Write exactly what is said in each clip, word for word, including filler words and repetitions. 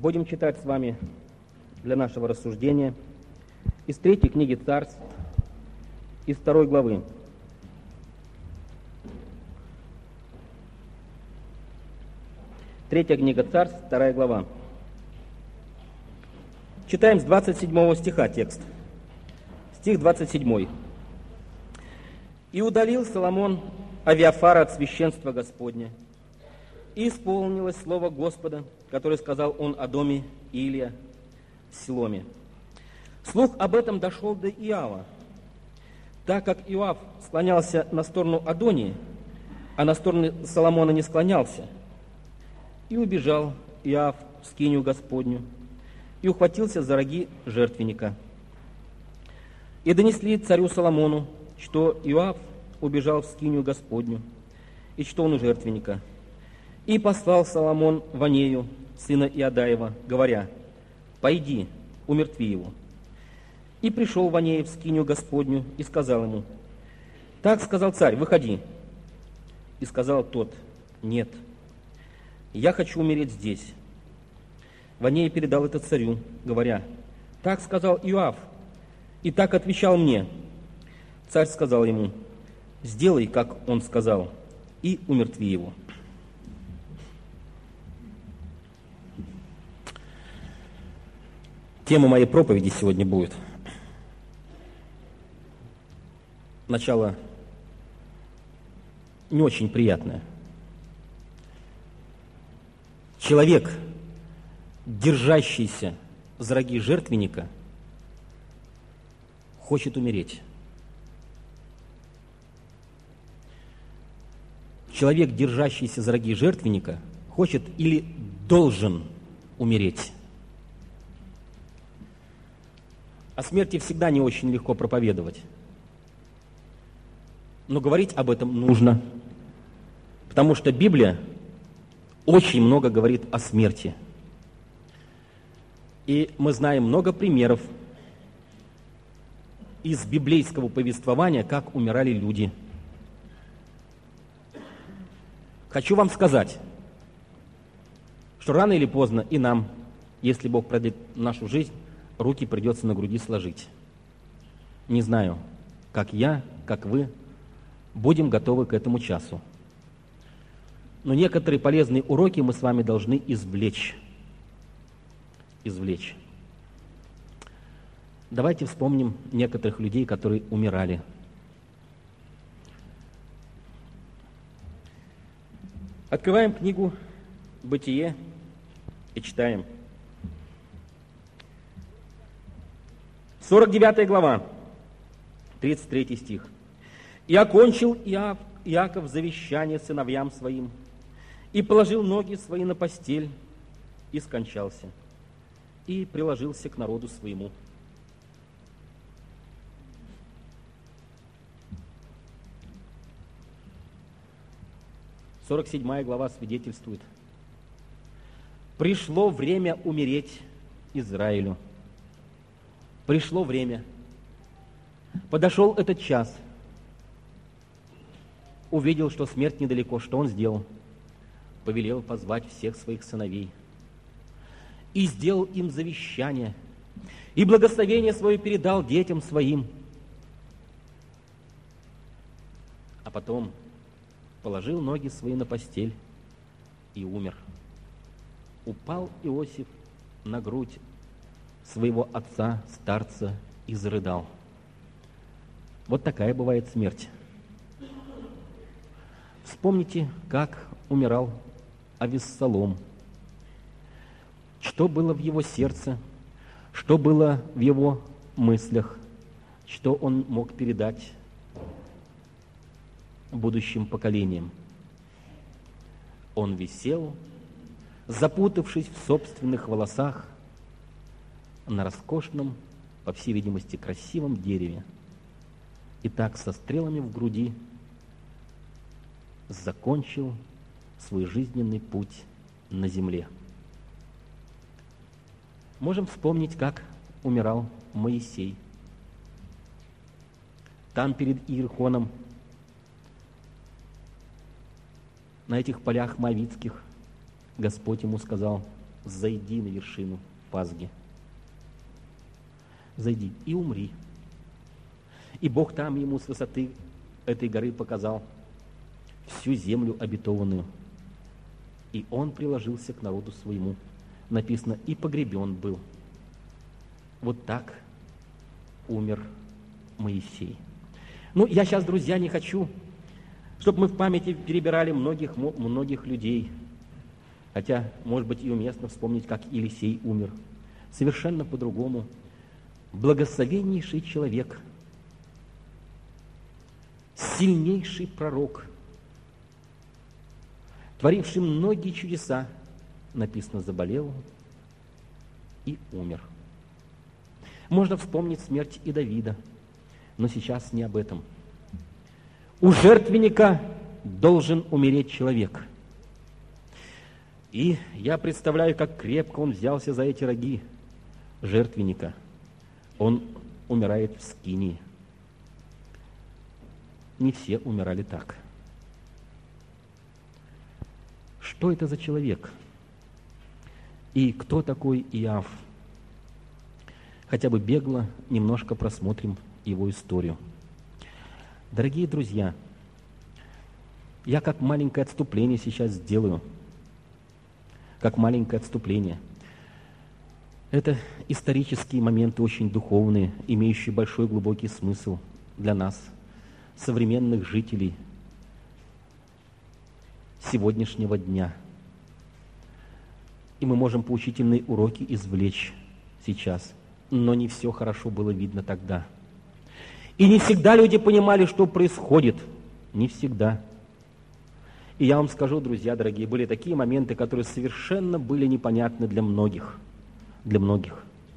Будем читать с вами для нашего рассуждения из третьей книги Царств, из второй главы. Третья книга Царств, вторая глава. Читаем с двадцать седьмого стиха текст. Стих двадцать седьмой. «И удалил Соломон Авиафара от священства Господня, и исполнилось слово Господа, которое сказал он о доме Илия в Силоме. Слух об этом дошел до Иова, так как Иов склонялся на сторону Адонии, а на сторону Соломона не склонялся. И убежал Иов в скинию Господню, и ухватился за роги жертвенника. И донесли царю Соломону, что Иов убежал в скинию Господню, и что он у жертвенника. И послал Соломон Ванею, сына Иадаева, говоря: «Пойди, умертви его». И пришел Ванея в скинию Господню и сказал ему: «Так сказал царь, выходи». И сказал тот: «Нет, я хочу умереть здесь». Ванея передал это царю, говоря: «Так сказал Иов, и так отвечал мне». Царь сказал ему: «Сделай, как он сказал, и умертви его». Тема моей проповеди сегодня будет: начало не очень приятное. Человек, держащийся за роги жертвенника, хочет умереть. Человек, держащийся за роги жертвенника, хочет или должен умереть. О смерти всегда не очень легко проповедовать. Но говорить об этом нужно, потому что Библия очень много говорит о смерти. И мы знаем много примеров из библейского повествования, как умирали люди. Хочу вам сказать, что рано или поздно и нам, если Бог продлит нашу жизнь, руки придется на груди сложить. Не знаю, как я, как вы, будем готовы к этому часу. Но некоторые полезные уроки мы с вами должны извлечь. Извлечь. Давайте вспомним некоторых людей, которые умирали. Открываем книгу «Бытие» и читаем. сорок девятая глава, тридцать третий стих. «И окончил Иов, Иаков завещание сыновьям своим, и положил ноги свои на постель, и скончался, и приложился к народу своему». сорок седьмая глава свидетельствует: «Пришло время умереть Израилю». Пришло время. Подошел этот час. Увидел, что смерть недалеко. Что он сделал? Повелел позвать всех своих сыновей. И сделал им завещание. И благословение свое передал детям своим. А потом положил ноги свои на постель и умер. Упал Иосиф на грудь своего отца, старца, и зарыдал. Вот такая бывает смерть. Вспомните, как умирал Авессалом. Что было в его сердце, что было в его мыслях, что он мог передать будущим поколениям. Он висел, запутавшись в собственных волосах, на роскошном, по всей видимости, красивом дереве. И так со стрелами в груди закончил свой жизненный путь на земле. Можем вспомнить, как умирал Моисей. Там перед Иерихоном, на этих полях моавитских, Господь ему сказал: зайди на вершину Пасги. Зайди и умри. И Бог там ему с высоты этой горы показал всю землю обетованную. И он приложился к народу своему. Написано, и погребен был. Вот так умер Моисей. Ну, я сейчас, друзья, не хочу, чтобы мы в памяти перебирали многих, многих людей. Хотя, может быть, и уместно вспомнить, как Елисей умер. Совершенно по-другому. Благословеннейший человек, сильнейший пророк, творивший многие чудеса, написано, заболел и умер. Можно вспомнить смерть и Давида, но сейчас не об этом. У жертвенника должен умереть человек. И я представляю, как крепко он взялся за эти роги жертвенника. Он умирает в скинии. Не все умирали так. Что это за человек? И кто такой Иов? Хотя бы бегло немножко просмотрим его историю. Дорогие друзья, я как маленькое отступление сейчас сделаю. Как маленькое отступление. Это исторические моменты, очень духовные, имеющие большой глубокий смысл для нас, современных жителей сегодняшнего дня. И мы можем поучительные уроки извлечь сейчас, но не все хорошо было видно тогда. И не всегда люди понимали, что происходит. Не всегда. И я вам скажу, друзья дорогие, были такие моменты, которые совершенно были непонятны для многих. Для многих.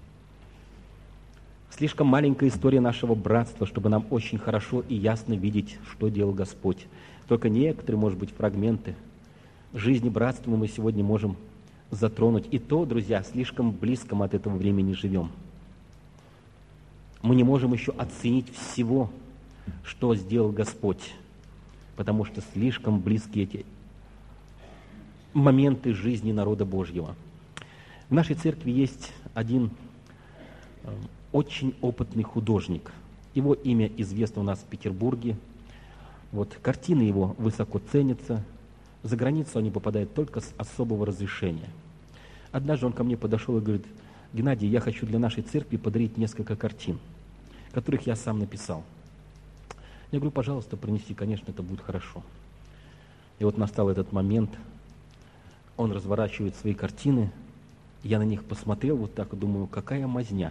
Слишком маленькая история нашего братства, чтобы нам очень хорошо и ясно видеть, что делал Господь. Только некоторые, может быть, фрагменты жизни братства мы сегодня можем затронуть. И то, друзья, слишком близко мы от этого времени живем. Мы не можем еще оценить всего, что сделал Господь, потому что слишком близки эти моменты жизни народа Божьего. В нашей церкви есть один э, очень опытный художник. Его имя известно у нас в Петербурге. Вот, картины его высоко ценятся. За границу они попадают только с особого разрешения. Однажды он ко мне подошел и говорит: Геннадий, я хочу для нашей церкви подарить несколько картин, которых я сам написал. Я говорю, пожалуйста, принеси, конечно, это будет хорошо. И вот настал этот момент, он разворачивает свои картины, я на них посмотрел вот так и думаю, какая мазня.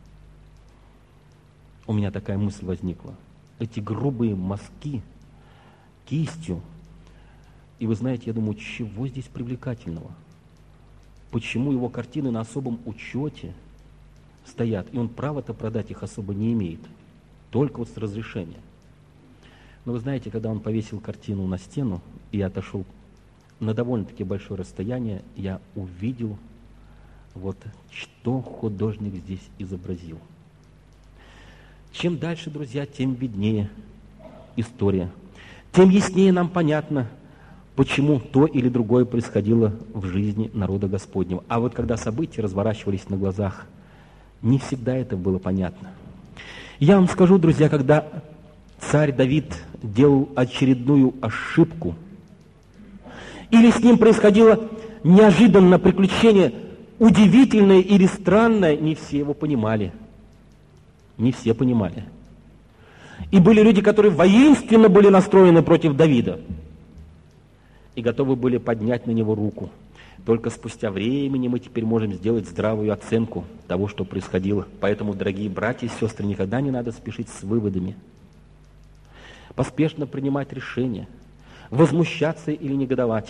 У меня такая мысль возникла. Эти грубые мазки кистью. И вы знаете, я думаю, чего здесь привлекательного? Почему его картины на особом учете стоят, и он права-то продать их особо не имеет, только вот с разрешения. Но вы знаете, когда он повесил картину на стену, и я отошел на довольно-таки большое расстояние, я увидел, вот, что художник здесь изобразил. Чем дальше, друзья, тем виднее история, тем яснее нам понятно, почему то или другое происходило в жизни народа Господнего. А вот когда события разворачивались на глазах, не всегда это было понятно. Я вам скажу, друзья, когда царь Давид делал очередную ошибку, или с ним происходило неожиданное приключение, удивительное или странное, не все его понимали. Не все понимали. И были люди, которые воинственно были настроены против Давида и готовы были поднять на него руку. Только спустя времени мы теперь можем сделать здравую оценку того, что происходило. Поэтому, дорогие братья и сестры, никогда не надо спешить с выводами. Поспешно принимать решения, возмущаться или негодовать.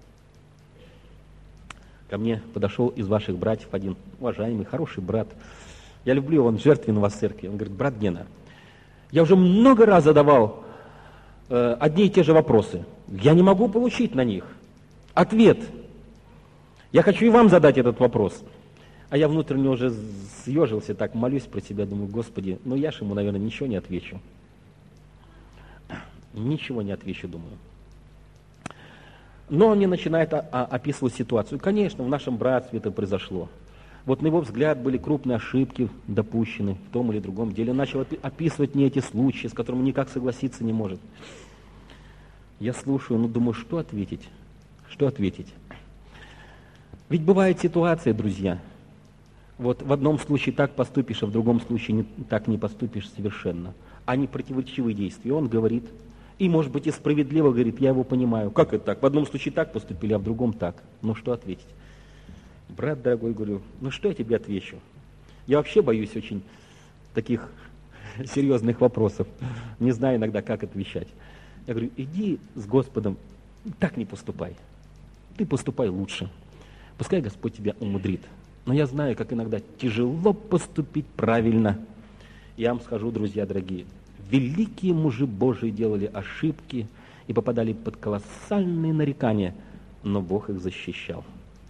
Ко мне подошел из ваших братьев один уважаемый, хороший брат. Я люблю его, он жертвенный в вас в церкви. Он говорит: брат Гена, я уже много раз задавал э, одни и те же вопросы. Я не могу получить на них ответ. Я хочу и вам задать этот вопрос. А я внутренне уже съежился, так молюсь про себя, думаю, Господи, ну я же ему, наверное, ничего не отвечу. Ничего не отвечу, думаю. Но он не начинает а, а, описывать ситуацию. Конечно, в нашем братстве это произошло. Вот на его взгляд были крупные ошибки допущены в том или другом деле. Он начал описывать мне эти случаи, с которыми никак согласиться не может. Я слушаю, ну думаю, что ответить? Что ответить? Ведь бывает ситуация, друзья. Вот в одном случае так поступишь, а в другом случае не, так не поступишь совершенно. Они противоречивые действия. Он говорит, и может быть и справедливо говорит, я его понимаю. Как это так? В одном случае так поступили, а в другом так. Ну что ответить? Брат дорогой, говорю, ну что я тебе отвечу? Я вообще боюсь очень таких серьезных вопросов. Не знаю иногда, как отвечать. Я говорю, иди с Господом, так не поступай. Ты поступай лучше. Пускай Господь тебя умудрит. Но я знаю, как иногда тяжело поступить правильно. Я вам скажу, друзья дорогие, великие мужи Божии делали ошибки и попадали под колоссальные нарекания, но Бог их защищал.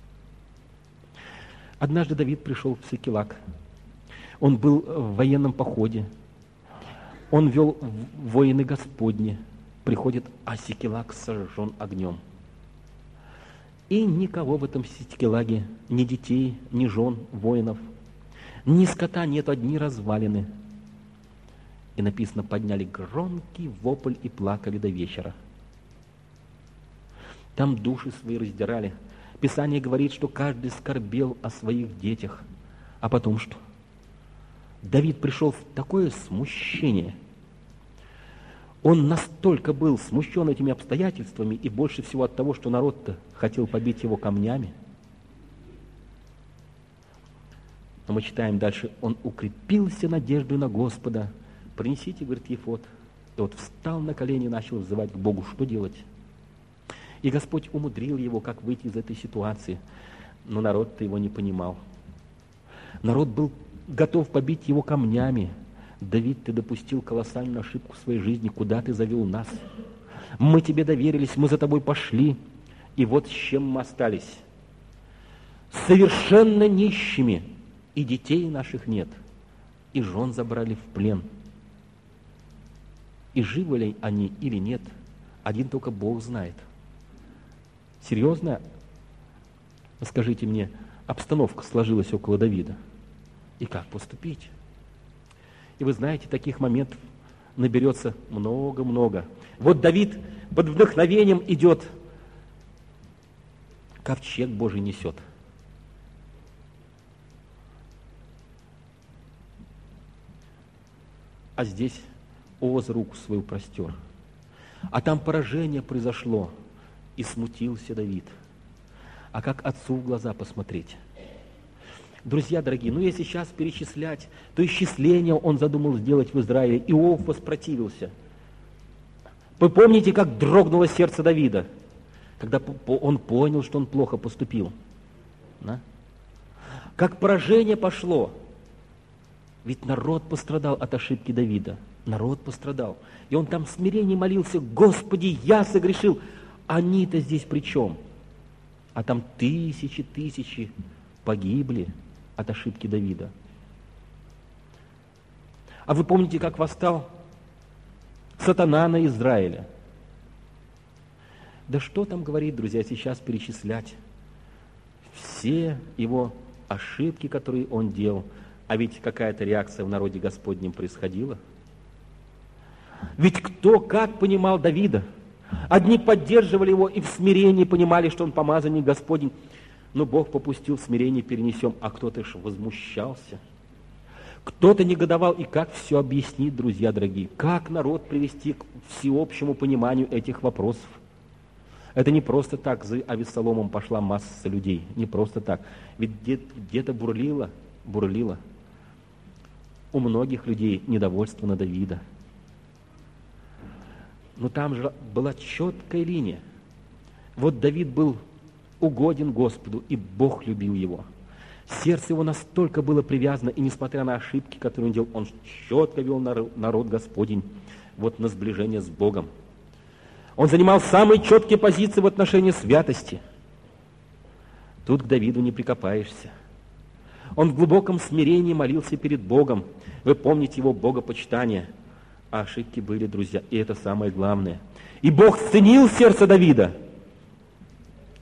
Однажды Давид пришел в Сикелаг. Он был в военном походе. Он вел воины Господни. Приходит, а Сикелаг сожжен огнем. И никого в этом Сикелаге, ни детей, ни жен, воинов, ни скота нет, одни развалины. И написано, подняли громкий вопль и плакали до вечера. Там души свои раздирали. Писание говорит, что каждый скорбел о своих детях. А потом что? Давид пришел в такое смущение. Он настолько был смущен этими обстоятельствами и больше всего от того, что народ-то хотел побить его камнями. Но мы читаем дальше, он укрепился надеждой на Господа. Принесите, говорит, ефод. И вот встал на колени и начал взывать к Богу, что делать. И Господь умудрил его, как выйти из этой ситуации. Но народ-то его не понимал. Народ был готов побить его камнями. Давид, ты допустил колоссальную ошибку в своей жизни. Куда ты завел нас? Мы тебе доверились, мы за тобой пошли. И вот с чем мы остались. Совершенно нищими. И детей наших нет. И жен забрали в плен. И живы ли они или нет, один только Бог знает. Серьезно, скажите мне, обстановка сложилась около Давида. И как поступить? И вы знаете, таких моментов наберется много-много. Вот Давид под вдохновением идет, ковчег Божий несет. А здесь Оз руку свою простер. А там поражение произошло. И смутился Давид. А как отцу в глаза посмотреть? Друзья дорогие, ну если сейчас перечислять, то исчисление он задумал сделать в Израиле. Иов воспротивился. Вы помните, как дрогнуло сердце Давида, когда он понял, что он плохо поступил? Да? Как поражение пошло. Ведь народ пострадал от ошибки Давида. Народ пострадал. И он там в смирении молился, Господи, я согрешил. Они-то здесь при чем? А там тысячи, тысячи погибли от ошибки Давида. А вы помните, как восстал сатана на Израиля? Да что там говорить, друзья, сейчас перечислять? Все его ошибки, которые он делал. А ведь какая-то реакция в народе Господнем происходила. Ведь кто как понимал Давида? Одни поддерживали его и в смирении понимали, что он помазанник Господень. Но Бог попустил, в смирении перенесем, а кто-то же возмущался. Кто-то негодовал. И как все объяснить, друзья дорогие? Как народ привести к всеобщему пониманию этих вопросов? Это не просто так за Авессаломом пошла масса людей. Не просто так. Ведь где-то бурлило, бурлило у многих людей недовольство на Давида. Но там же была четкая линия. Вот Давид был угоден Господу, и Бог любил его. Сердце его настолько было привязано, и несмотря на ошибки, которые он делал, он четко вел народ Господень вот на сближение с Богом. Он занимал самые четкие позиции в отношении святости. Тут к Давиду не прикопаешься. Он в глубоком смирении молился перед Богом. Вы помните его богопочитание. А ошибки были, друзья, и это самое главное. И Бог ценил сердце Давида.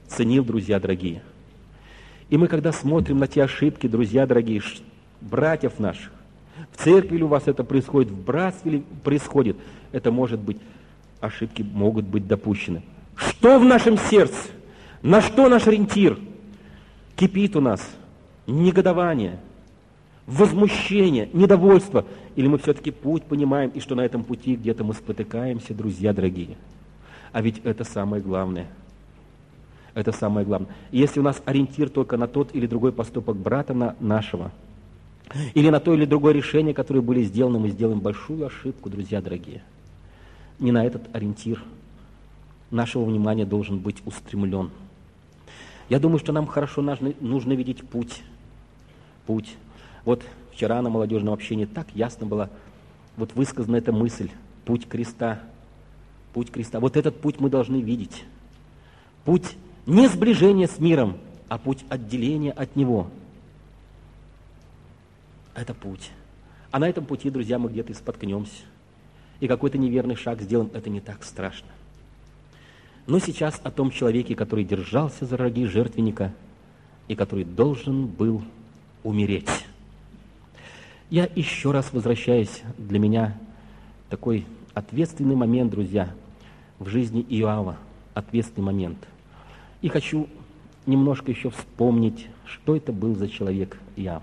ценил, друзья дорогие. И мы, когда смотрим на те ошибки, друзья дорогие, братьев наших, в церкви ли у вас это происходит, в братстве ли происходит, это может быть, ошибки могут быть допущены. Что в нашем сердце? На что наш ориентир? Кипит у нас негодование, возмущение, недовольство. Или мы все-таки путь понимаем, и что на этом пути где-то мы спотыкаемся, друзья дорогие. А ведь это самое главное. Это самое главное. И если у нас ориентир только на тот или другой поступок брата на нашего, или на то или другое решение, которое были сделаны, мы сделаем большую ошибку, друзья дорогие. Не на этот ориентир нашего внимания должен быть устремлен. Я думаю, что нам хорошо нужно, нужно видеть путь. Путь. Вот вчера на молодежном общении так ясно была вот высказана эта мысль. Путь креста. Путь креста. Вот этот путь мы должны видеть. Путь не сближения с миром, а путь отделения от него. Это путь. А на этом пути, друзья, мы где-то и споткнемся. И какой-то неверный шаг сделаем, это не так страшно. Но сейчас о том человеке, который держался за роги жертвенника и который должен был умереть. Я еще раз возвращаюсь, для меня такой ответственный момент, друзья, в жизни Иоава, ответственный момент. И хочу немножко еще вспомнить, что это был за человек Иов.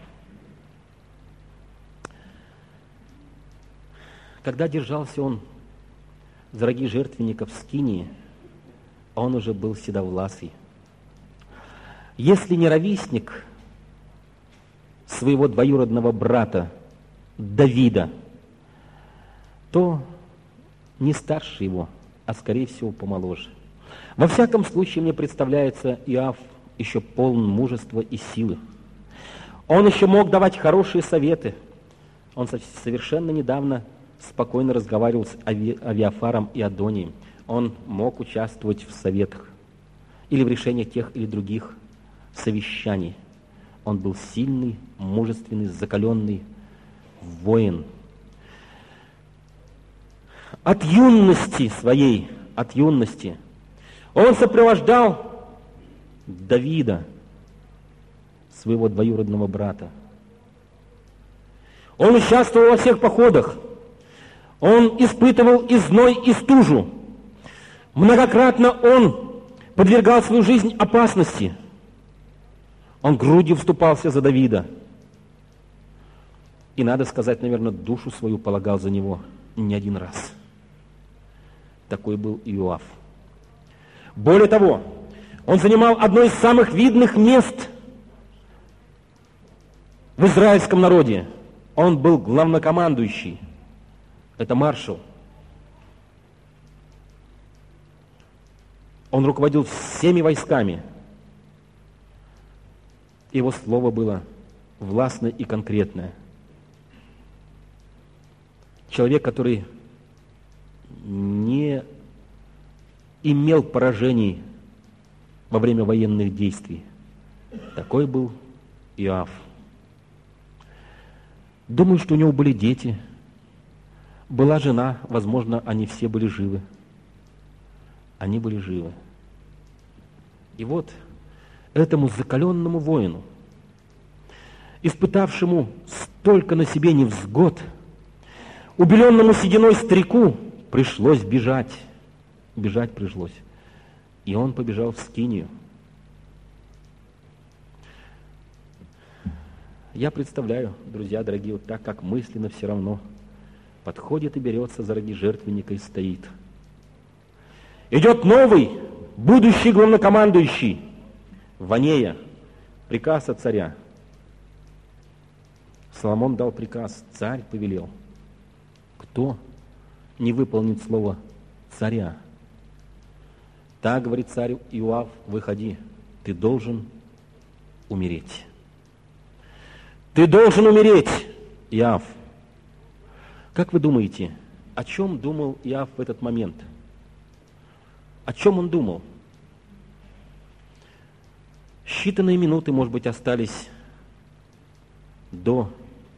Когда держался он за роги жертвенника в Скинии, он уже был седовласый. Если не ровесник своего двоюродного брата Давида, то не старше его, а скорее всего помоложе. Во всяком случае, мне представляется, Иов еще полон мужества и силы. Он еще мог давать хорошие советы. Он совершенно недавно спокойно разговаривал с Авиафаром и Адонием. Он мог участвовать в советах или в решениях тех или других совещаний. Он был сильный, мужественный, закаленный воин. От юности своей, от юности, он сопровождал Давида, своего двоюродного брата. Он участвовал во всех походах. Он испытывал и зной, и стужу. Многократно он подвергал свою жизнь опасности. Он грудью вступался за Давида. И, надо сказать, наверное, душу свою полагал за него не один раз. Такой был Иов. Более того, он занимал одно из самых видных мест в израильском народе. Он был главнокомандующий. Это маршал. Он руководил всеми войсками. Его слово было властное и конкретное. Человек, который не имел поражений во время военных действий. Такой был Иов. Думаю, что у него были дети, была жена, возможно, они все были живы. Они были живы. И вот этому закаленному воину, испытавшему столько на себе невзгод, убеленному сединой старику, пришлось бежать. Бежать пришлось. И он побежал в Скинию. Я представляю, друзья дорогие, вот так, как мысленно все равно подходит и берется за роги жертвенника и стоит. Идет новый, будущий главнокомандующий, Ванея, приказ от царя. Соломон дал приказ, царь повелел. Кто не выполнит слово царя? Так, говорит царь Иов, выходи, ты должен умереть. Ты должен умереть, Иов. Как вы думаете, о чем думал Иов в этот момент? О чем он думал? Считанные минуты, может быть, остались до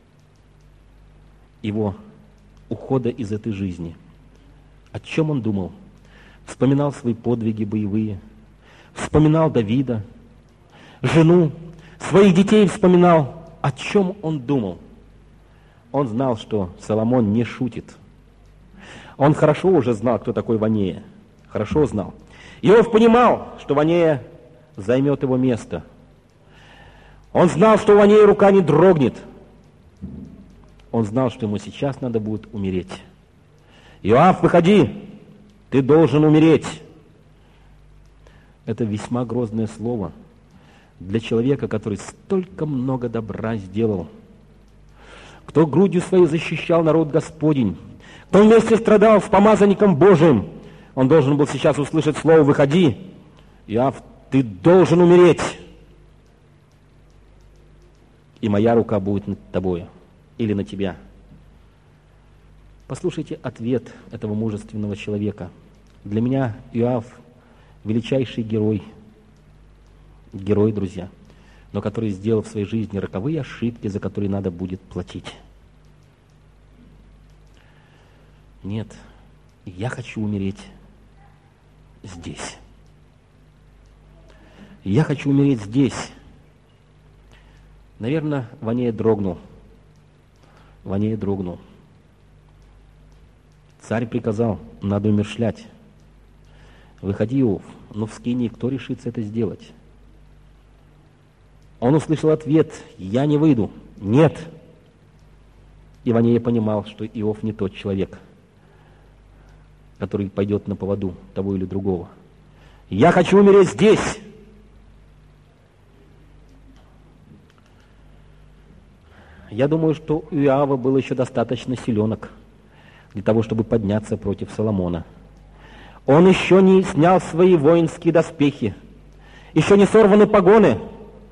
его ухода из этой жизни. О чем он думал? Вспоминал свои подвиги боевые, вспоминал Давида, жену, своих детей вспоминал. О чем он думал? Он знал, что Соломон не шутит. Он хорошо уже знал, кто такой Ванея. Хорошо знал. Иов понимал, что Ванея займет его место. Он знал, что у Ванея рука не дрогнет. Он знал, что ему сейчас надо будет умереть. Иоав, выходи, ты должен умереть. Это весьма грозное слово для человека, который столько много добра сделал, кто грудью своей защищал народ Господень, кто вместе страдал с помазанником Божиим. Он должен был сейчас услышать слово «выходи». Иоав, ты должен умереть, и моя рука будет над тобою или на тебя. Послушайте ответ этого мужественного человека. Для меня Иоав – величайший герой. Герой, друзья, но который сделал в своей жизни роковые ошибки, за которые надо будет платить. Нет, я хочу умереть здесь. Я хочу умереть здесь. Наверное, Ванея дрогнул. Ванея дрогнул. Царь приказал, надо умершлять. Выходи, Иов, но в Скинии кто решится это сделать? Он услышал ответ, я не выйду. Нет. И Ванея понимал, что Иов не тот человек, который пойдет на поводу того или другого. Я хочу умереть здесь. Я думаю, что у Иоава был еще достаточно силенок для того, чтобы подняться против Соломона. Он еще не снял свои воинские доспехи, еще не сорваны погоны,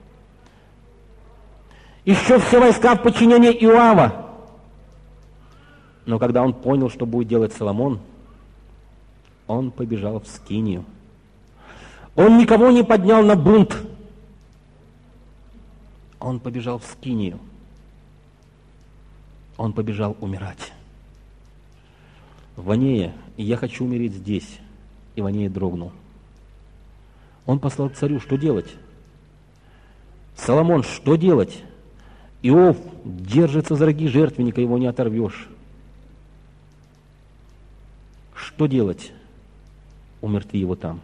еще все войска в подчинении Иоава. Но когда он понял, что будет делать Соломон, он побежал в Скинию. Он никого не поднял на бунт. Он побежал в Скинию. Он побежал умирать. Ванея, я хочу умереть здесь. И Ванея дрогнул. Он послал к царю, что делать? Соломон, что делать? Иов держится за роги жертвенника, его не оторвешь. Что делать? Умертви его там.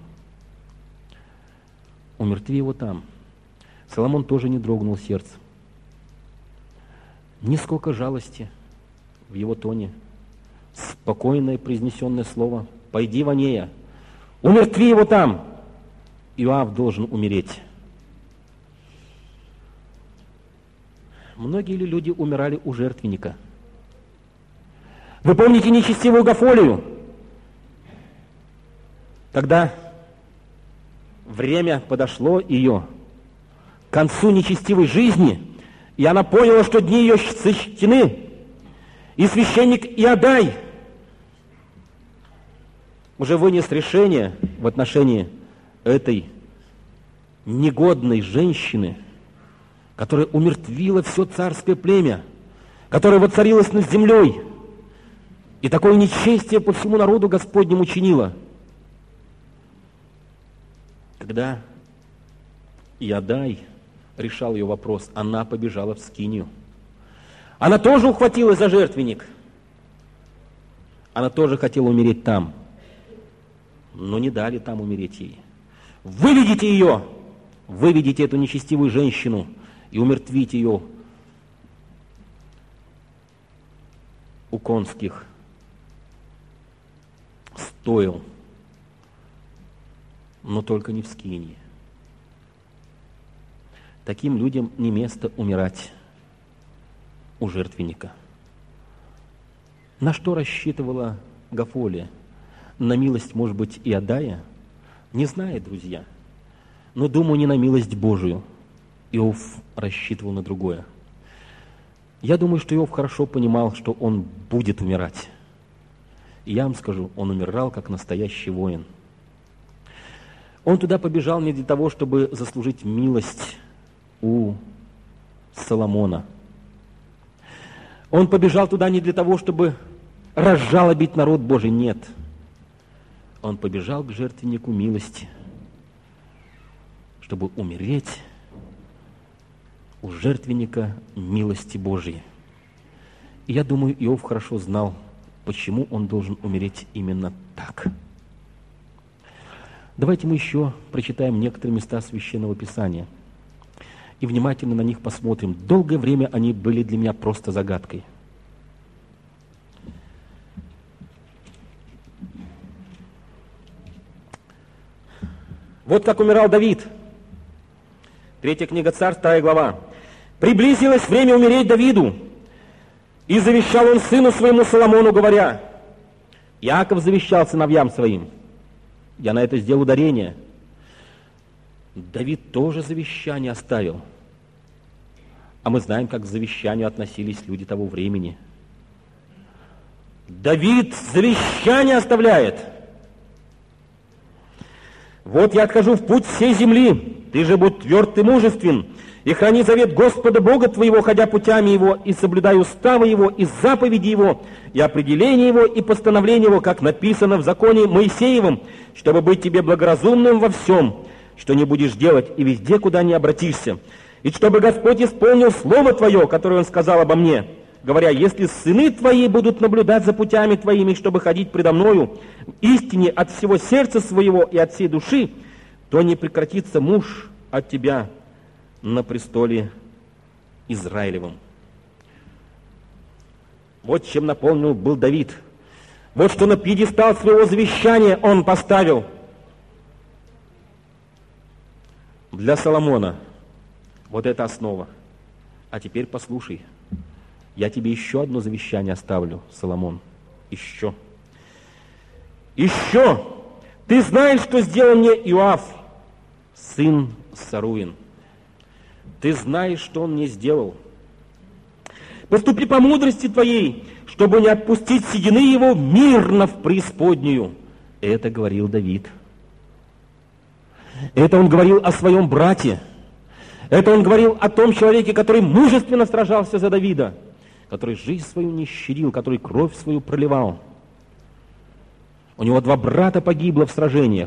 Умертви его там. Соломон тоже не дрогнул сердцем. Нисколько жалости в его тоне. Спокойное произнесенное слово. Пойди, Ванея, умертви его там. Иоав должен умереть. Многие ли люди умирали у жертвенника? Вы помните нечестивую Гафолию? Когда время подошло ее к концу нечестивой жизни, и она поняла, что дни ее сочтены, и священник Иадай уже вынес решение в отношении этой негодной женщины, которая умертвила все царское племя, которая воцарилась над землей, и такое нечестие по всему народу Господнему учинила. Когда Иадай решал ее вопрос, она побежала в Скинию. Она тоже ухватилась за жертвенник. Она тоже хотела умереть там. Но не дали там умереть ей. Выведите ее! Выведите эту нечестивую женщину и умертвите ее у конских стоил. Но только не в Скинии. Таким людям не место умирать у жертвенника. На что рассчитывала Гафолия? На милость, может быть, Иадая? Не знаю, друзья. Но, думаю, не на милость Божию. Иов рассчитывал на другое. Я думаю, что Иов хорошо понимал, что он будет умирать. И я вам скажу, он умирал как настоящий воин. Он туда побежал не для того, чтобы заслужить милость у Соломона. Он побежал туда не для того, чтобы разжалобить народ Божий. Нет. Он побежал к жертвеннику милости. чтобы умереть у жертвенника милости Божьей. И я думаю, Иов хорошо знал, почему он должен умереть именно так. Давайте мы еще прочитаем некоторые места Священного Писания и внимательно на них посмотрим. Долгое время они были для меня просто загадкой. Вот как умирал Давид. Третья книга Царств, вторая глава. «Приблизилось время умереть Давиду, и завещал он сыну своему Соломону, говоря». Иаков завещал сыновьям своим. Я на это сделал ударение. Давид тоже завещание оставил. А мы знаем, как к завещанию относились люди того времени. Давид завещание оставляет. «Вот я отхожу в путь всей земли, ты же будь тверд и мужествен, и храни завет Господа Бога твоего, ходя путями Его, и соблюдай уставы Его, и заповеди Его, и определения Его, и постановления Его, как написано в законе Моисеевом, чтобы быть тебе благоразумным во всем, что не будешь делать, и везде, куда не обратишься. И чтобы Господь исполнил слово Твое, которое Он сказал обо мне, говоря, если сыны Твои будут наблюдать за путями Твоими, чтобы ходить предо Мною в истине от всего сердца своего и от всей души, то не прекратится муж от Тебя на престоле Израилевом». Вот чем наполнил был Давид. Вот что на пьедестал своего завещания он поставил. Для Соломона вот это основа. А теперь послушай. Я тебе еще одно завещание оставлю, Соломон. Еще. Еще. Ты знаешь, что сделал мне Иоав, сын Саруин. Ты знаешь, что он мне сделал. Поступи по мудрости твоей, чтобы не отпустить седины его мирно в преисподнюю. Это говорил Давид. Это он говорил о своем брате. Это он говорил о том человеке, который мужественно сражался за Давида, который жизнь свою не щадил, который кровь свою проливал. У него два брата погибло в сражениях.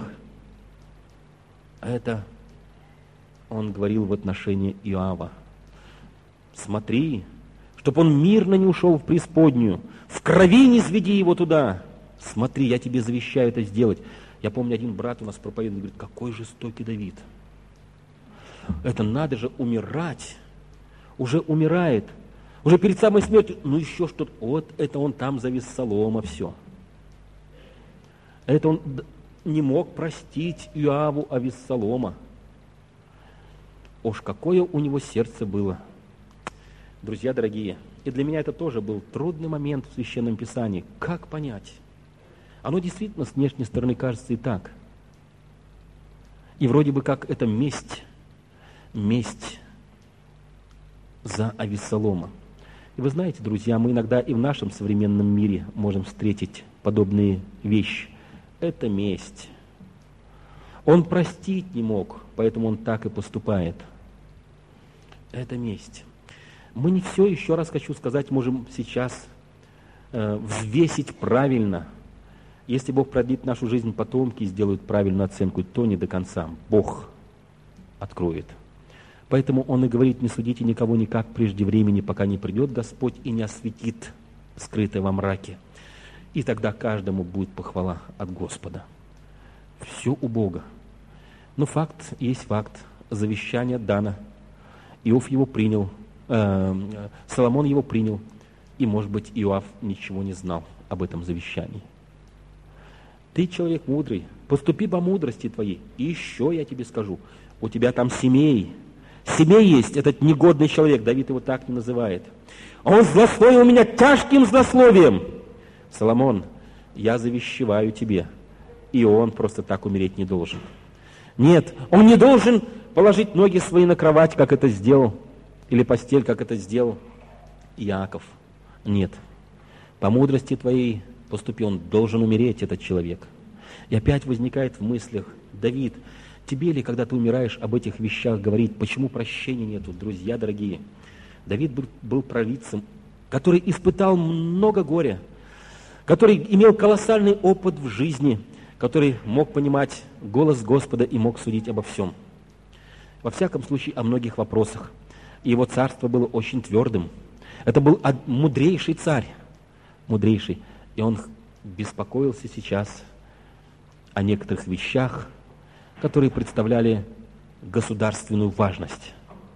Это он говорил в отношении Иоава. Смотри, чтобы он мирно не ушел в преисподнюю, в крови не сведи его туда. Смотри, я тебе завещаю это сделать. Я помню, один брат у нас проповедовал, говорит, какой жестокий Давид. Это надо же умирать. Уже умирает. Уже перед самой смертью. Ну еще что-то. Вот это он там за Вессалома все. Это он не мог простить Иоаву Авессалома. Уж какое у него сердце было. Друзья дорогие, и для меня это тоже был трудный момент в Священном Писании. Как понять? Оно действительно с внешней стороны кажется и так. И вроде бы как это месть. Месть за Авессалома. И вы знаете, друзья, мы иногда и в нашем современном мире можем встретить подобные вещи. Это месть. Он простить не мог, поэтому он так и поступает. Это месть. Мы не все, еще раз хочу сказать, можем сейчас э, взвесить правильно. Если Бог продлит нашу жизнь, потомки сделают правильную оценку, то не до конца. Бог откроет. Поэтому Он и говорит, не судите никого никак прежде времени, пока не придет Господь и не осветит скрытое во мраке. И тогда каждому будет похвала от Господа. Все у Бога. Но факт есть факт. Завещание дано. Иов его принял. Э, Соломон его принял. И, может быть, Иоав ничего не знал об этом завещании. Ты человек мудрый. Поступи по мудрости твоей. И еще я тебе скажу. У тебя там семей. Семей есть этот негодный человек. Давид его так не называет. Он злословил меня тяжким злословием. Соломон, я завещеваю тебе. И он просто так умереть не должен. Нет, он не должен положить ноги свои на кровать, как это сделал, или постель, как это сделал Иаков. Нет. По мудрости твоей поступи, он должен умереть, этот человек. И опять возникает в мыслях, Давид, тебе ли, когда ты умираешь, об этих вещах говорить, почему прощения нету, друзья дорогие? Давид был, был провидцем, который испытал много горя, который имел колоссальный опыт в жизни, который мог понимать голос Господа и мог судить обо всем. во всяком случае, о многих вопросах. И его царство было очень твердым. Это был мудрейший царь, мудрейший. И он беспокоился сейчас о некоторых вещах, которые представляли государственную важность.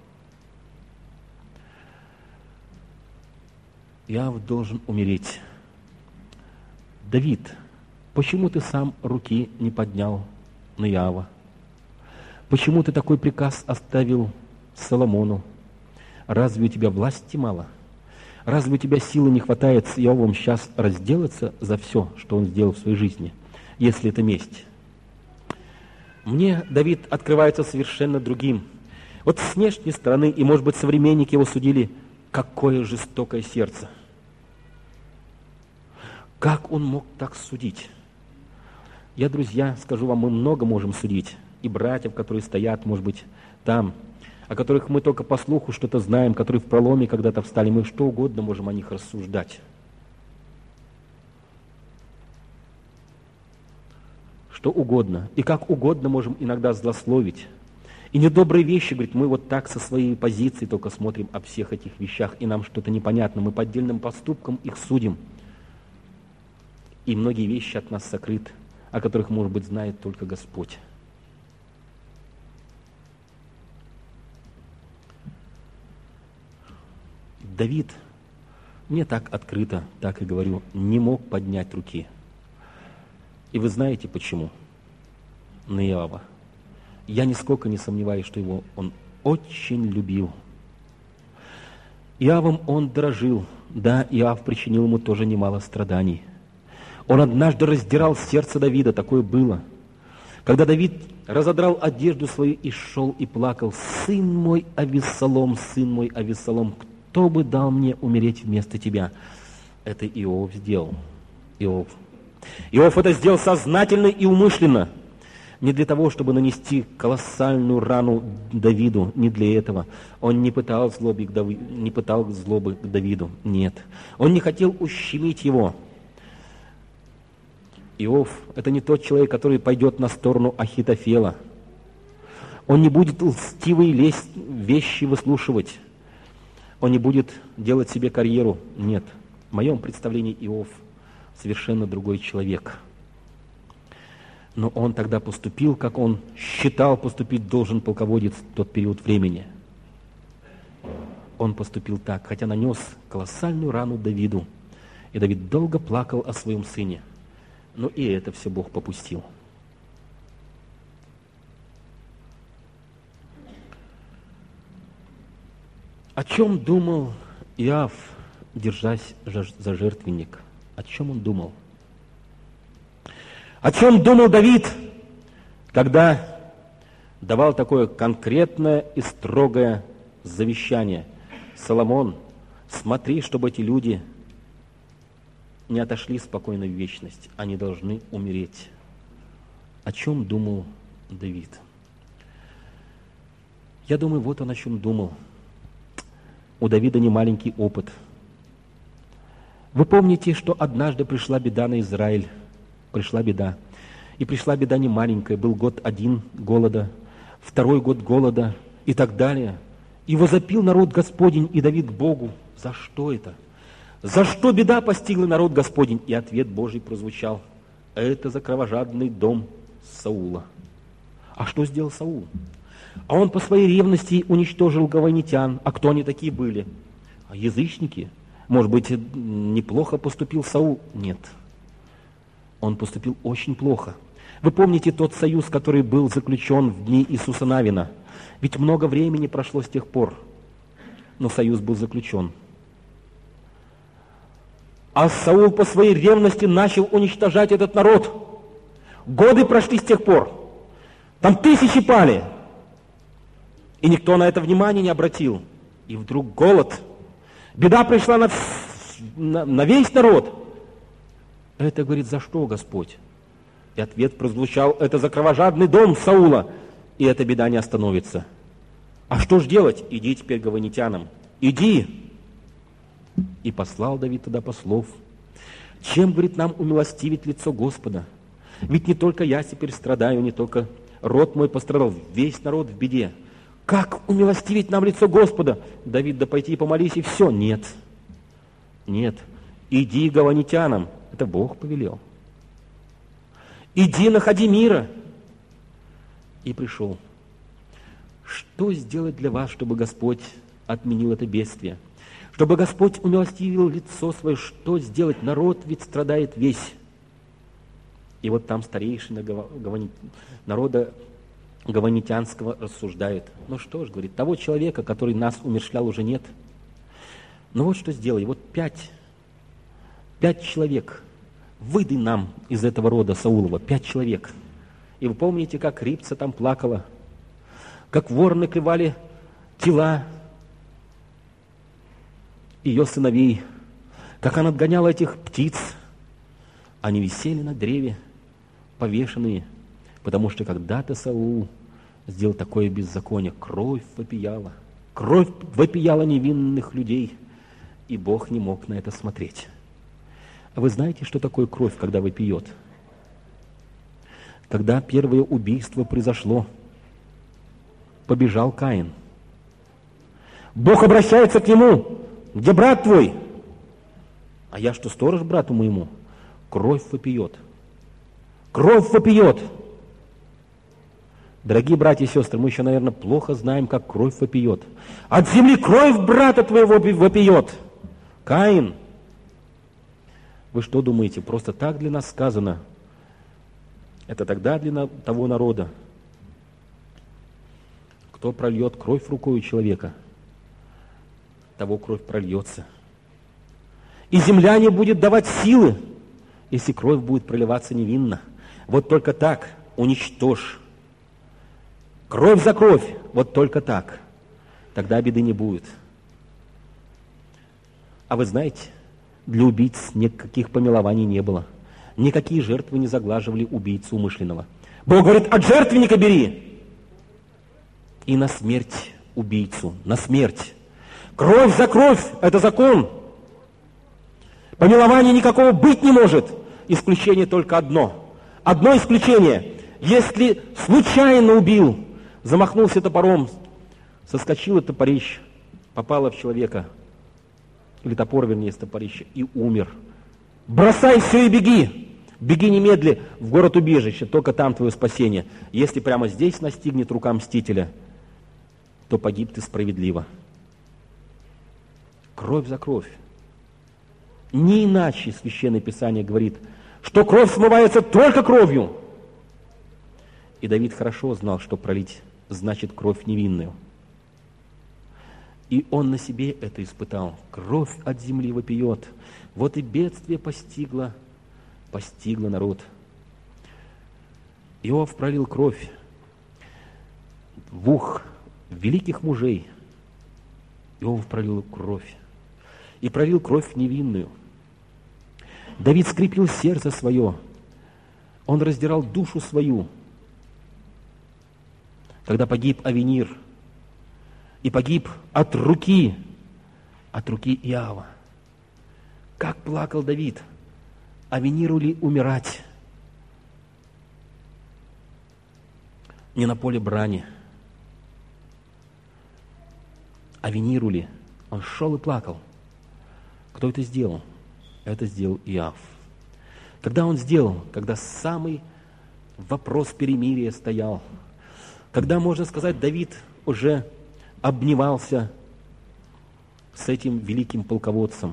Иов должен умереть. Давид, почему ты сам руки не поднял на Иова? Почему ты такой приказ оставил Соломону? Разве у тебя власти мало? Разве у тебя силы не хватает с Иовом сейчас разделаться за все, что он сделал в своей жизни, если это месть? Мне Давид открывается совершенно другим. Вот с внешней стороны, и, может быть, современники его судили, какое жестокое сердце. Как он мог так судить? Я, друзья, скажу вам, мы много можем судить. И братьев, которые стоят, может быть, там, о которых мы только по слуху что-то знаем, которые в проломе когда-то встали, мы что угодно можем о них рассуждать. Что угодно. И как угодно можем иногда злословить. И недобрые вещи, говорит, мы вот так со своей позиции только смотрим о всех этих вещах, и нам что-то непонятно, мы по отдельным поступкам их судим. И многие вещи от нас сокрыты, о которых, может быть, знает только Господь. Давид, мне так открыто, так и говорю, не мог поднять руки. И вы знаете почему? На Иова. Я нисколько не сомневаюсь, что его он очень любил. Иовом он дорожил. Да, Иов причинил ему тоже немало страданий. Он однажды раздирал сердце Давида, такое было. Когда Давид разодрал одежду свою и шел и плакал: «Сын мой Авессалом, сын мой Авессалом, кто бы дал мне умереть вместо тебя?» Это Иов сделал. Иов. Иов это сделал сознательно и умышленно. Не для того, чтобы нанести колоссальную рану Давиду, не для этого. Он не пытал злобы к, Дави... не пытал злобы к Давиду, нет. Он не хотел ущемить его. Иов – это не тот человек, который пойдет на сторону Ахитофела. Он не будет льстивые лезть, вещи выслушивать. Он не будет делать себе карьеру. Нет. В моем представлении Иов совершенно другой человек. Но он тогда поступил, как он считал поступить должен полководец в тот период времени. Он поступил так, хотя нанес колоссальную рану Давиду. И Давид долго плакал о своем сыне. Но и это все Бог попустил. О чем думал Иов, держась за жертвенник? О чем он думал? О чем думал Давид, когда давал такое конкретное и строгое завещание? Соломон, смотри, чтобы эти люди не отошли спокойно в вечность, они должны умереть. О чем думал Давид? Я думаю, вот он о чем думал. У Давида не маленький опыт. Вы помните, что однажды пришла беда на Израиль. Пришла беда. И пришла беда не маленькая. Был год один голода, второй год голода и так далее. И возопил народ Господень, и Давид к Богу: за что это? За что беда постигла народ Господень? И ответ Божий прозвучал: это за кровожадный дом Саула. А что сделал Саул? А он по своей ревности уничтожил гаванитян. А кто они такие были? А язычники. Может быть, неплохо поступил Саул? Нет. Он поступил очень плохо. Вы помните тот союз, который был заключен в дни Иисуса Навина? Ведь много времени прошло с тех пор, но союз был заключен. А Саул по своей ревности начал уничтожать этот народ. Годы прошли с тех пор. Там тысячи пали. И никто на это внимания не обратил. И вдруг голод. Беда пришла на, на, на весь народ. Это, говорит, за что, Господь? И ответ прозвучал: это за кровожадный дом Саула. И эта беда не остановится. А что ж делать? Иди теперь к гаванитянам. Иди. И послал Давид туда послов. Чем, говорит, нам умилостивить лицо Господа? Ведь не только я теперь страдаю, не только род мой пострадал, весь народ в беде. Как умилостивить нам лицо Господа? Давид, да пойти и помолись, и все. Нет. Нет. Иди к гаванитянам. Это Бог повелел. Иди, находи мира. И пришел. Что сделать для вас, чтобы Господь отменил это бедствие? Чтобы Господь умилостивил лицо свое, что сделать? Народ ведь страдает весь. И вот там старейшины гавани... народа гаванитянского рассуждают. Ну что ж, говорит, того человека, который нас умерщвлял, уже нет. Ну вот что сделай. Вот пять, пять человек. Выдай нам из этого рода Саулова. Пять человек. И вы помните, как Рибца там плакала, как вороны клевали тела ее сыновей, как она отгоняла этих птиц. Они висели на древе, повешенные, потому что когда-то Саул сделал такое беззаконие. Кровь вопияла, кровь вопияла невинных людей, и Бог не мог на это смотреть. А вы знаете, что такое кровь, когда вопиет? Когда первое убийство произошло, побежал Каин. Бог обращается к нему: где брат твой? А я что, сторож брату моему? Кровь вопиет. Кровь вопиет. Дорогие братья и сестры, мы еще, наверное, плохо знаем, как кровь вопиет. От земли кровь брата твоего вопиет. Каин. Вы что думаете, просто так для нас сказано? Это тогда для того народа, кто прольет кровь рукою человека, того кровь прольется. И земля не будет давать силы, если кровь будет проливаться невинно. Вот только так уничтожь. Кровь за кровь, вот только так. Тогда беды не будет. А вы знаете, для убийц никаких помилований не было. Никакие жертвы не заглаживали убийцу умышленного. Бог говорит: от жертвенника бери. И на смерть убийцу, на смерть. Кровь за кровь – это закон. Помилования никакого быть не может. Исключение только одно. Одно исключение. Если случайно убил, замахнулся топором, соскочило топорище, попало в человека, или топор, вернее, с топорища, и умер. Бросай все и беги. Беги немедли в город-убежище, только там твое спасение. Если прямо здесь настигнет рука мстителя, то погиб ты справедливо. Кровь за кровь. Не иначе Священное Писание говорит, что кровь смывается только кровью. И Давид хорошо знал, что пролить значит кровь невинную. И он на себе это испытал. Кровь от земли вопиет. Вот и бедствие постигло, постигло народ. Иов пролил кровь двух великих мужей. Иов пролил кровь. И пролил кровь невинную. Давид скрепил сердце свое. Он раздирал душу свою. Когда погиб Авенир, и погиб от руки, от руки Иова. Как плакал Давид, Авениру ли умирать? Не на поле брани. Авениру ли? Он шел и плакал. Кто это сделал? Это сделал Иов. Когда он сделал? Когда самый вопрос перемирия стоял. Когда, можно сказать, Давид уже обнимался с этим великим полководцем.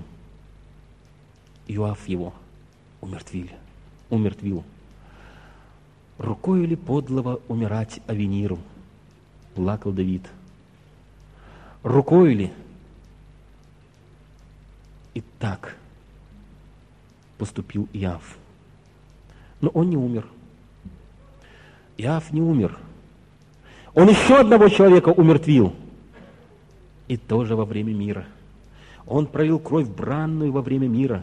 Иоав его умертвили, умертвил. Рукою ли подлого умирать Авениру? Плакал Давид. Рукою ли? И так поступил Иов. Но он не умер. Иов не умер. Он еще одного человека умертвил. И тоже во время мира. Он пролил кровь бранную во время мира.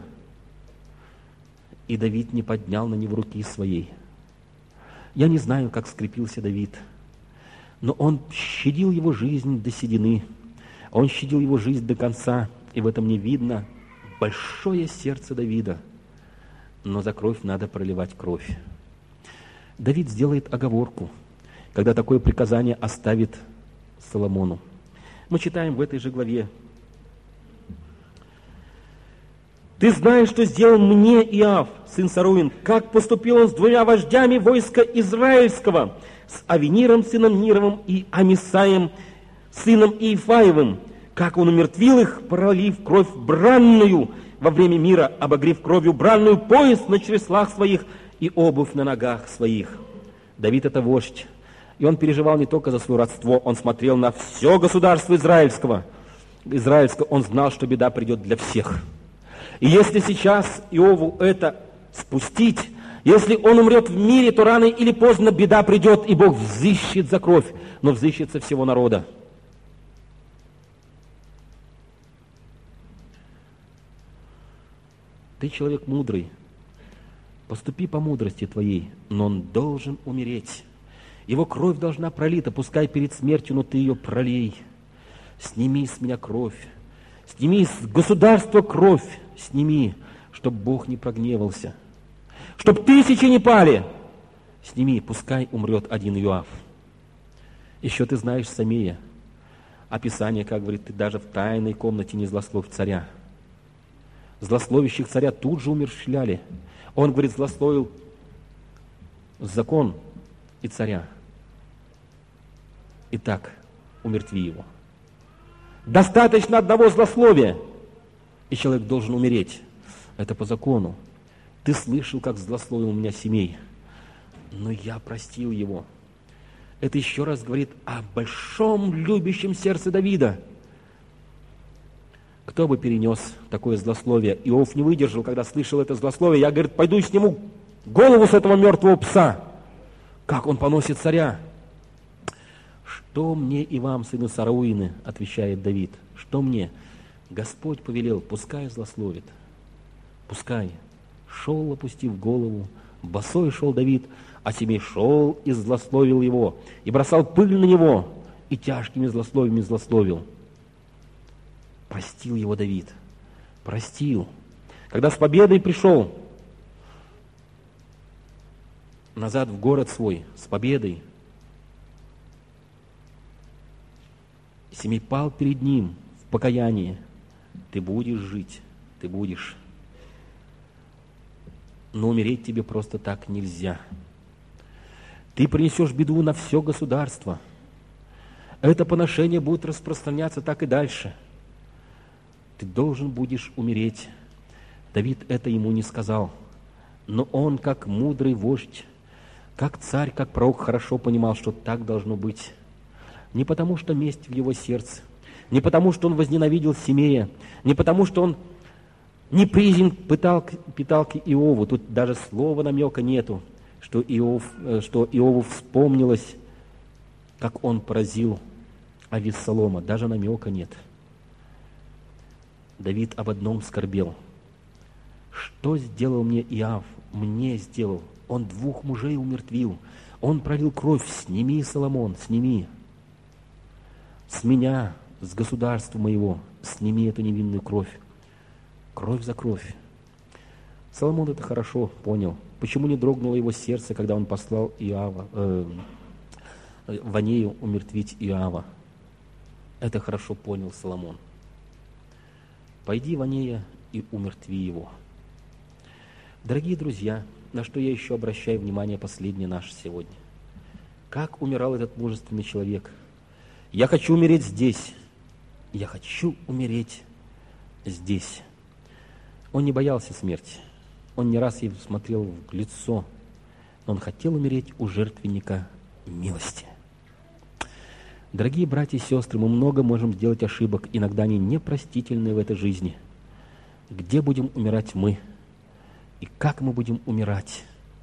И Давид не поднял на него руки своей. Я не знаю, как скрепился Давид, но он щадил его жизнь до седины. Он щадил его жизнь до конца. И в этом не видно большое сердце Давида. Но за кровь надо проливать кровь. Давид сделает оговорку, когда такое приказание оставит Соломону. Мы читаем в этой же главе: «Ты знаешь, что сделал мне Иав, сын Саруин, как поступил он с двумя вождями войска израильского, с Авениром, сыном Нировым, и Амисаем, сыном Иефаевым, как он умертвил их, пролив кровь бранную во время мира, обогрев кровью бранную пояс на чреслах своих и обувь на ногах своих». Давид – это вождь, и он переживал не только за свое родство, он смотрел на все государство израильского. Израильского, он знал, что беда придет для всех. И если сейчас Иову это спустить, если он умрет в мире, то рано или поздно беда придет, и Бог взыщет за кровь, но взыщется всего народа. Ты человек мудрый, поступи по мудрости твоей, но он должен умереть. Его кровь должна пролита, пускай перед смертью, но ты ее пролей. Сними с меня кровь, сними с государства кровь, сними, чтоб Бог не прогневался, чтоб тысячи не пали. Сними, пускай умрет один Иоав. Еще ты знаешь Самея, а Писание, как говорит, ты даже в тайной комнате не злословь царя. Злословящих царя тут же умерщвляли. Он, говорит, злословил закон и царя. Итак, умертви его. Достаточно одного злословия, и человек должен умереть. Это по закону. Ты слышал, как злословил у меня Семей, но я простил его. Это еще раз говорит о большом любящем сердце Давида. Кто бы перенес такое злословие? Иов не выдержал, когда слышал это злословие. Я, говорит, пойду и сниму голову с этого мертвого пса. Как он поносит царя? Что мне и вам, сыны Саруины, отвечает Давид. Что мне? Господь повелел, пускай злословит. Пускай. Шел, опустив голову, босой шел Давид, а Семей шел и злословил его, и бросал пыль на него, и тяжкими злословиями злословил. Простил его Давид, простил. Когда с победой пришел назад в город свой, с победой, Семей пал перед ним в покаянии. Ты будешь жить, ты будешь. Но умереть тебе просто так нельзя. Ты принесешь беду на все государство. Это поношение будет распространяться так и дальше. Ты должен будешь умереть. Давид это ему не сказал. Но он, как мудрый вождь, как царь, как пророк, хорошо понимал, что так должно быть. Не потому, что месть в его сердце, не потому, что он возненавидел Семея, не потому, что он неприязнь питал, питал к Иову. Тут даже слова намека нету, что, Иов, что Иову вспомнилось, как он поразил Авессалома. Даже намека нет. Давид об одном скорбел. Что сделал мне Иав? Мне сделал. Он двух мужей умертвил. Он пролил кровь. Сними, Соломон, сними. С меня, с государства моего, сними эту невинную кровь. Кровь за кровь. Соломон это хорошо понял. Почему не дрогнуло его сердце, когда он послал Иава, э, Ванею умертвить Иава? Это хорошо понял Соломон. Пойди, Ванея, и умертви его. Дорогие друзья, на что я еще обращаю внимание последнее наше сегодня? Как умирал этот мужественный человек? Я хочу умереть здесь. Я хочу умереть здесь. Он не боялся смерти. Он не раз ей смотрел в лицо. Но он хотел умереть у жертвенника милости. Дорогие братья и сестры, мы много можем сделать ошибок. Иногда они непростительные в этой жизни. Где будем умирать мы? И как мы будем умирать?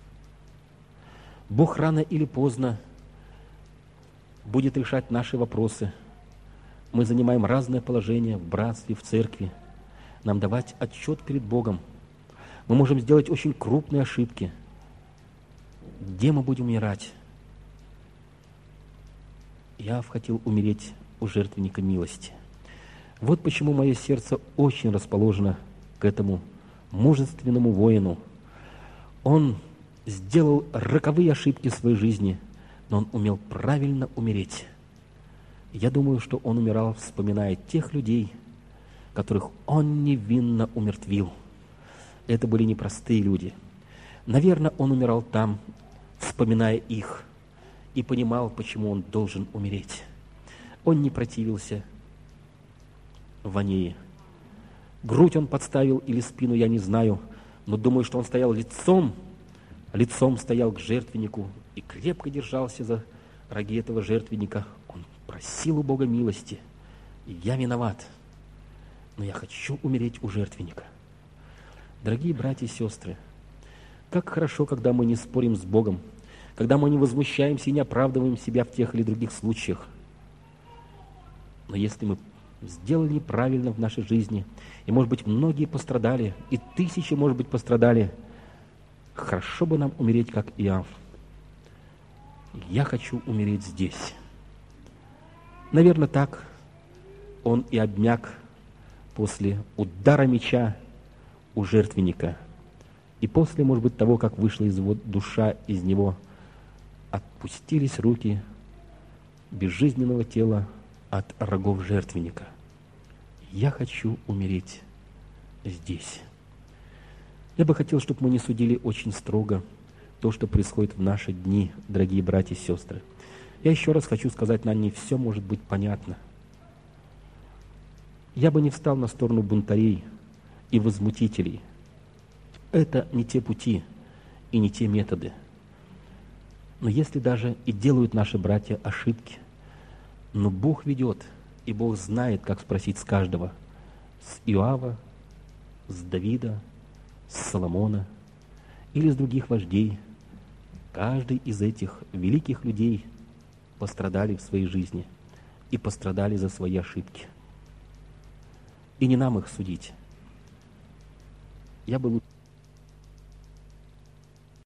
Бог рано или поздно будет решать наши вопросы. Мы занимаем разное положение в братстве, в церкви. Нам давать отчет перед Богом. Мы можем сделать очень крупные ошибки. Где мы будем умирать? Я хотел умереть у жертвенника милости. Вот почему мое сердце очень расположено к этому мужественному воину. Он сделал роковые ошибки в своей жизни, но он умел правильно умереть. Я думаю, что он умирал, вспоминая тех людей, которых он невинно умертвил. Это были непростые люди. Наверное, он умирал там, вспоминая их, и понимал, почему он должен умереть. Он не противился Ванее. Грудь он подставил или спину, я не знаю, но думаю, что он стоял лицом, лицом стоял к жертвеннику и крепко держался за роги этого жертвенника. Он просил у Бога милости. Я виноват, но я хочу умереть у жертвенника. Дорогие братья и сестры, как хорошо, когда мы не спорим с Богом, когда мы не возмущаемся и не оправдываем себя в тех или других случаях. Но если мы сделали правильно в нашей жизни, и, может быть, многие пострадали, и тысячи, может быть, пострадали, хорошо бы нам умереть, как Иов. Я хочу умереть здесь. Наверное, так он и обмяк после удара меча у жертвенника. И после, может быть, того, как вышла из его душа, из него отпустились руки безжизненного тела от рогов жертвенника. Я хочу умереть здесь. Я бы хотел, чтобы мы не судили очень строго то, что происходит в наши дни, дорогие братья и сестры. Я еще раз хочу сказать, нам не все может быть понятно. Я бы не встал на сторону бунтарей и возмутителей. Это не те пути и не те методы. Но если даже и делают наши братья ошибки, но Бог ведет, и Бог знает, как спросить с каждого, с Иова, с Давида, с Соломона или с других вождей. Каждый из этих великих людей пострадали в своей жизни и пострадали за свои ошибки. И не нам их судить. Я бы лучше